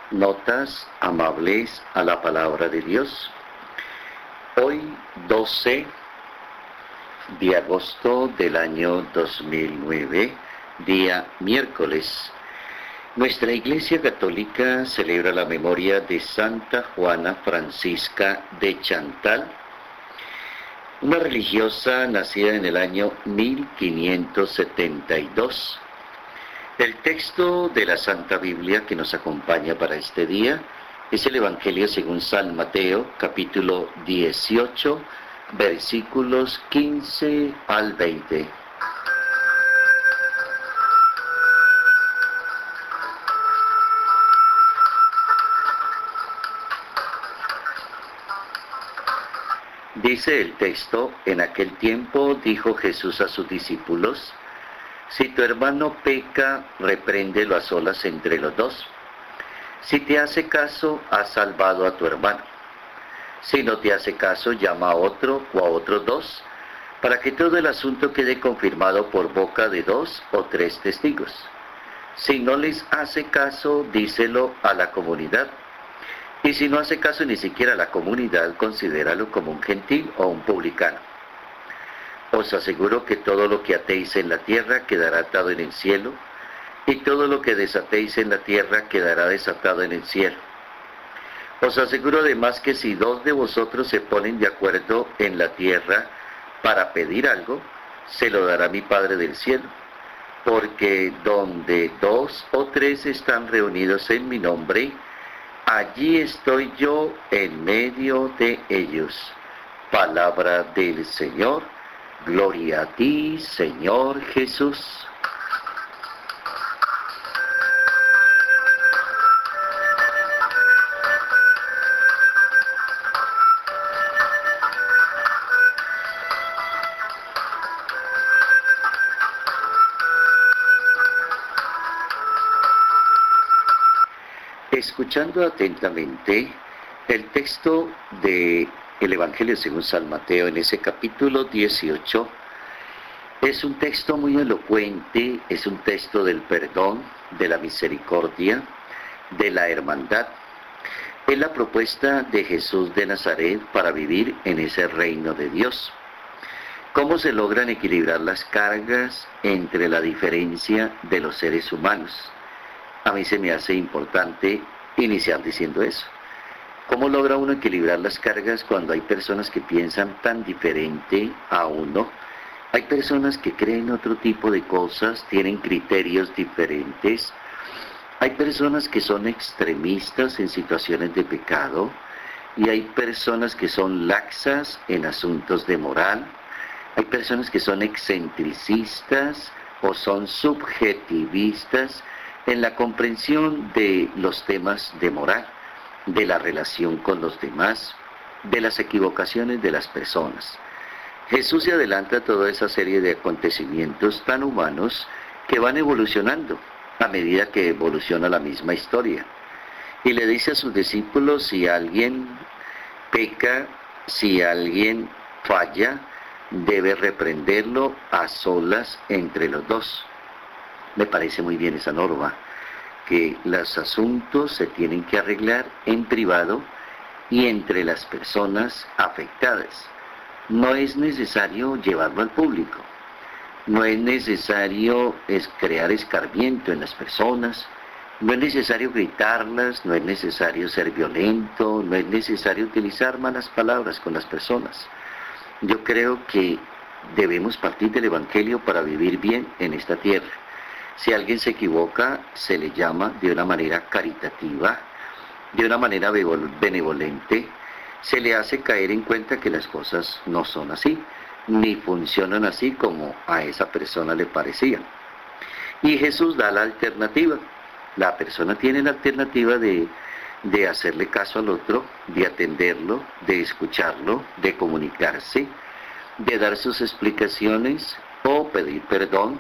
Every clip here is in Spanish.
Notas amables a la palabra de Dios. Hoy 12 de agosto del año 2009, día miércoles. Nuestra Iglesia Católica celebra la memoria de Santa Juana Francisca de Chantal, una religiosa nacida en el año 1572. El texto de la Santa Biblia que nos acompaña para este día es el Evangelio según San Mateo, capítulo 18, versículos 15 al 20. Dice el texto: en aquel tiempo dijo Jesús a sus discípulos: si tu hermano peca, repréndelo a solas entre los dos. Si te hace caso, has salvado a tu hermano. Si no te hace caso, llama a otro o a otros dos, para que todo el asunto quede confirmado por boca de 2 o 3 testigos. Si no les hace caso, díselo a la comunidad. Y si no hace caso ni siquiera a la comunidad, considéralo como un gentil o un publicano. Os aseguro que todo lo que atéis en la tierra quedará atado en el cielo, y todo lo que desatéis en la tierra quedará desatado en el cielo. Os aseguro además que si 2 de vosotros se ponen de acuerdo en la tierra para pedir algo, se lo dará mi Padre del cielo. Porque donde 2 o 3 están reunidos en mi nombre, allí estoy yo en medio de ellos. Palabra del Señor. Gloria a ti, Señor Jesús. Escuchando atentamente el texto de el Evangelio según San Mateo en ese capítulo 18, es un texto muy elocuente, es un texto del perdón, de la misericordia, de la hermandad. Es la propuesta de Jesús de Nazaret para vivir en ese reino de Dios. ¿Cómo se logran equilibrar las cargas entre la diferencia de los seres humanos? A mí se me hace importante iniciar diciendo eso. ¿Cómo logra uno equilibrar las cargas cuando hay personas que piensan tan diferente a uno? Hay personas que creen otro tipo de cosas, tienen criterios diferentes. Hay personas que son extremistas en situaciones de pecado y hay personas que son laxas en asuntos de moral. Hay personas que son excentricistas o son subjetivistas en la comprensión de los temas de moral, de la relación con los demás, de las equivocaciones de las personas. Jesús se adelanta a toda esa serie de acontecimientos tan humanos que van evolucionando a medida que evoluciona la misma historia. Y le dice a sus discípulos: si alguien peca, si alguien falla, debe reprenderlo a solas entre los dos. Me parece muy bien esa norma, que los asuntos se tienen que arreglar en privado y entre las personas afectadas. No es necesario llevarlo al público, no es necesario crear escarmiento en las personas, no es necesario gritarlas, no es necesario ser violento, no es necesario utilizar malas palabras con las personas. Yo creo que debemos partir del Evangelio para vivir bien en esta tierra. Si alguien se equivoca, se le llama de una manera caritativa, de una manera benevolente, se le hace caer en cuenta que las cosas no son así, ni funcionan así como a esa persona le parecía. Y Jesús da la alternativa. La persona tiene la alternativa de hacerle caso al otro, de atenderlo, de escucharlo, de comunicarse, de dar sus explicaciones o pedir perdón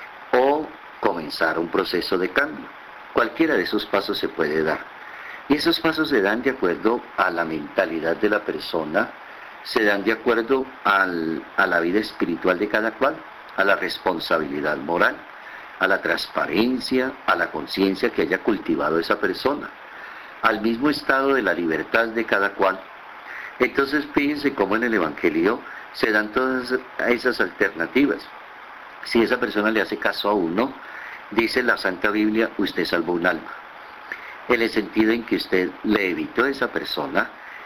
o comenzar un proceso de cambio. Cualquiera de esos pasos se puede dar. Y esos pasos se dan de acuerdo a la mentalidad de la persona, se dan de acuerdo a la vida espiritual de cada cual, a la responsabilidad moral, a la transparencia, a la conciencia que haya cultivado esa persona. al mismo estado de la libertad de cada cual. Entonces fíjense cómo en el Evangelio se dan todas esas alternativas. Si esa persona le hace caso a uno, dice la Santa Biblia, usted salvó un alma. En el sentido en que usted le evitó a esa persona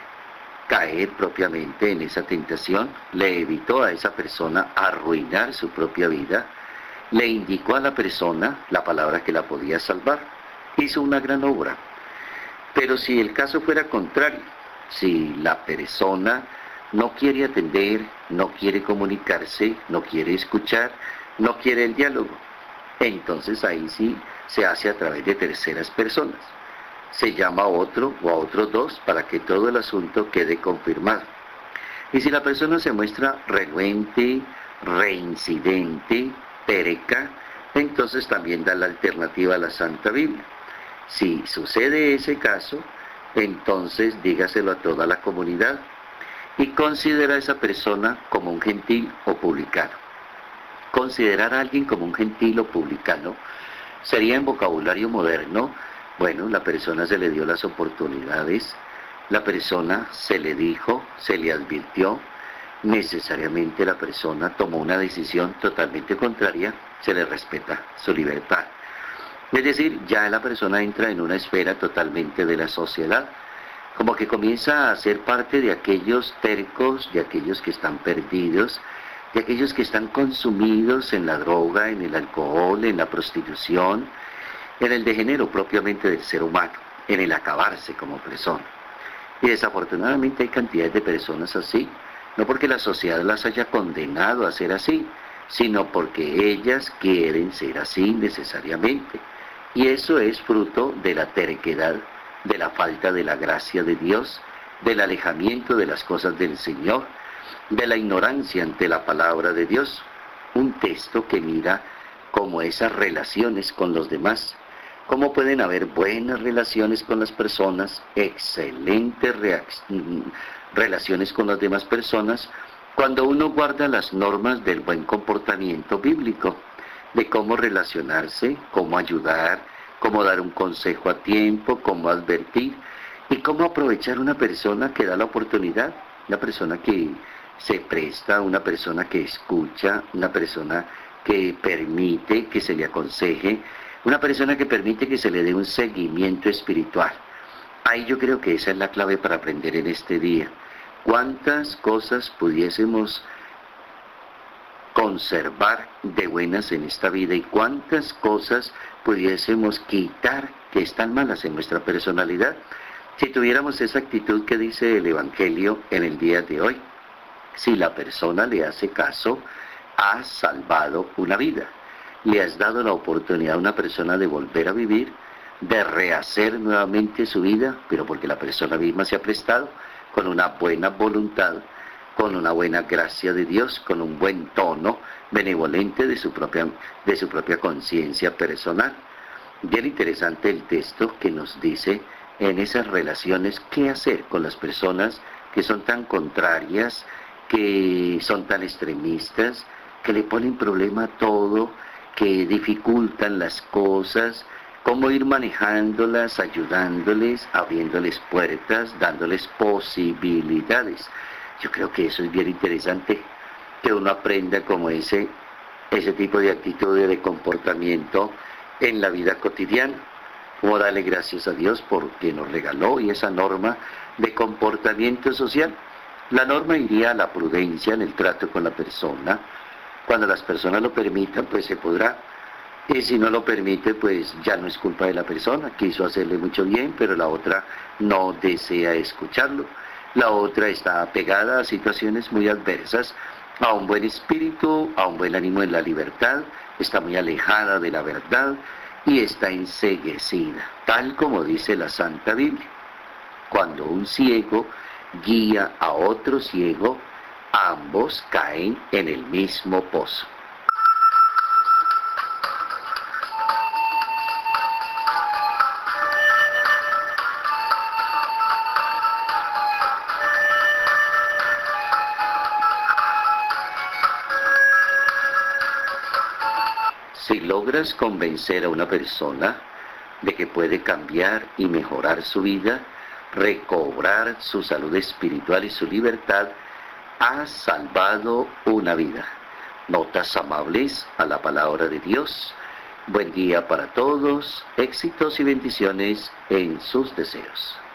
caer propiamente en esa tentación, le evitó a esa persona arruinar su propia vida, le indicó a la persona la palabra que la podía salvar. Hizo una gran obra. Pero si el caso fuera contrario, si la persona no quiere atender, no quiere comunicarse, no quiere escuchar, no quiere el diálogo, entonces ahí sí se hace a través de terceras personas. Se llama a otro o a otros dos para que todo el asunto quede confirmado. Y si la persona se muestra renuente, reincidente, terca, entonces también da la alternativa a la Santa Biblia. Si sucede ese caso, entonces dígaselo a toda la comunidad y considera a esa persona como un gentil o publicano. Considerar a alguien como un gentil o publicano sería en vocabulario moderno, bueno, la persona se le dio las oportunidades, la persona se le dijo, se le advirtió, necesariamente la persona tomó una decisión totalmente contraria, se le respeta su libertad. Es decir, ya la persona entra en una esfera totalmente de la sociedad, como que comienza a ser parte de aquellos tercos, de aquellos que están perdidos, de aquellos que están consumidos en la droga, en el alcohol, en la prostitución, en el degenero propiamente del ser humano, en el acabarse como persona. Y desafortunadamente hay cantidades de personas así, no porque la sociedad las haya condenado a ser así, sino porque ellas quieren ser así necesariamente. Y eso es fruto de la terquedad, de la falta de la gracia de Dios, del alejamiento de las cosas del Señor, de la ignorancia ante la palabra de Dios. Un texto que mira cómo esas relaciones con los demás, cómo pueden haber buenas relaciones con las personas, excelentes relaciones con las demás personas, cuando uno guarda las normas del buen comportamiento bíblico, de cómo relacionarse, cómo ayudar, cómo dar un consejo a tiempo, cómo advertir y cómo aprovechar una persona que da la oportunidad, una persona que se presta, una persona que escucha, una persona que permite que se le aconseje, una persona que permite que se le dé un seguimiento espiritual. Ahí yo creo que esa es la clave para aprender en este día. ¿Cuántas cosas pudiésemos conservar de buenas en esta vida y cuántas cosas pudiésemos quitar que están malas en nuestra personalidad si tuviéramos esa actitud que dice el Evangelio en el día de hoy? Si la persona le hace caso, has salvado una vida. Le has dado la oportunidad a una persona de volver a vivir, de rehacer nuevamente su vida, pero porque la persona misma se ha prestado con una buena voluntad, con una buena gracia de Dios, con un buen tono benevolente de su propia conciencia personal. Bien interesante el texto que nos dice en esas relaciones qué hacer con las personas que son tan contrarias, que son tan extremistas, que le ponen problema a todo, que dificultan las cosas, cómo ir manejándolas, ayudándoles, abriéndoles puertas, dándoles posibilidades. Yo creo que eso es bien interesante, que uno aprenda como ese tipo de actitudes, de comportamiento en la vida cotidiana. Como darle gracias a Dios porque nos regaló y esa norma de comportamiento social. La norma iría a la prudencia en el trato con la persona. Cuando las personas lo permitan, pues se podrá. Y si no lo permite, pues ya no es culpa de la persona. Quiso hacerle mucho bien, pero la otra no desea escucharlo. La otra está apegada a situaciones muy adversas, a un buen espíritu, a un buen ánimo en la libertad, está muy alejada de la verdad y está enceguecida, tal como dice la Santa Biblia. Cuando un ciego guía a otro ciego, ambos caen en el mismo pozo. Si logras convencer a una persona, de que puede cambiar y mejorar su vida, recobrar su salud espiritual y su libertad, ha salvado una vida. Notas amables a la palabra de Dios. Buen día para todos, éxitos y bendiciones en sus deseos.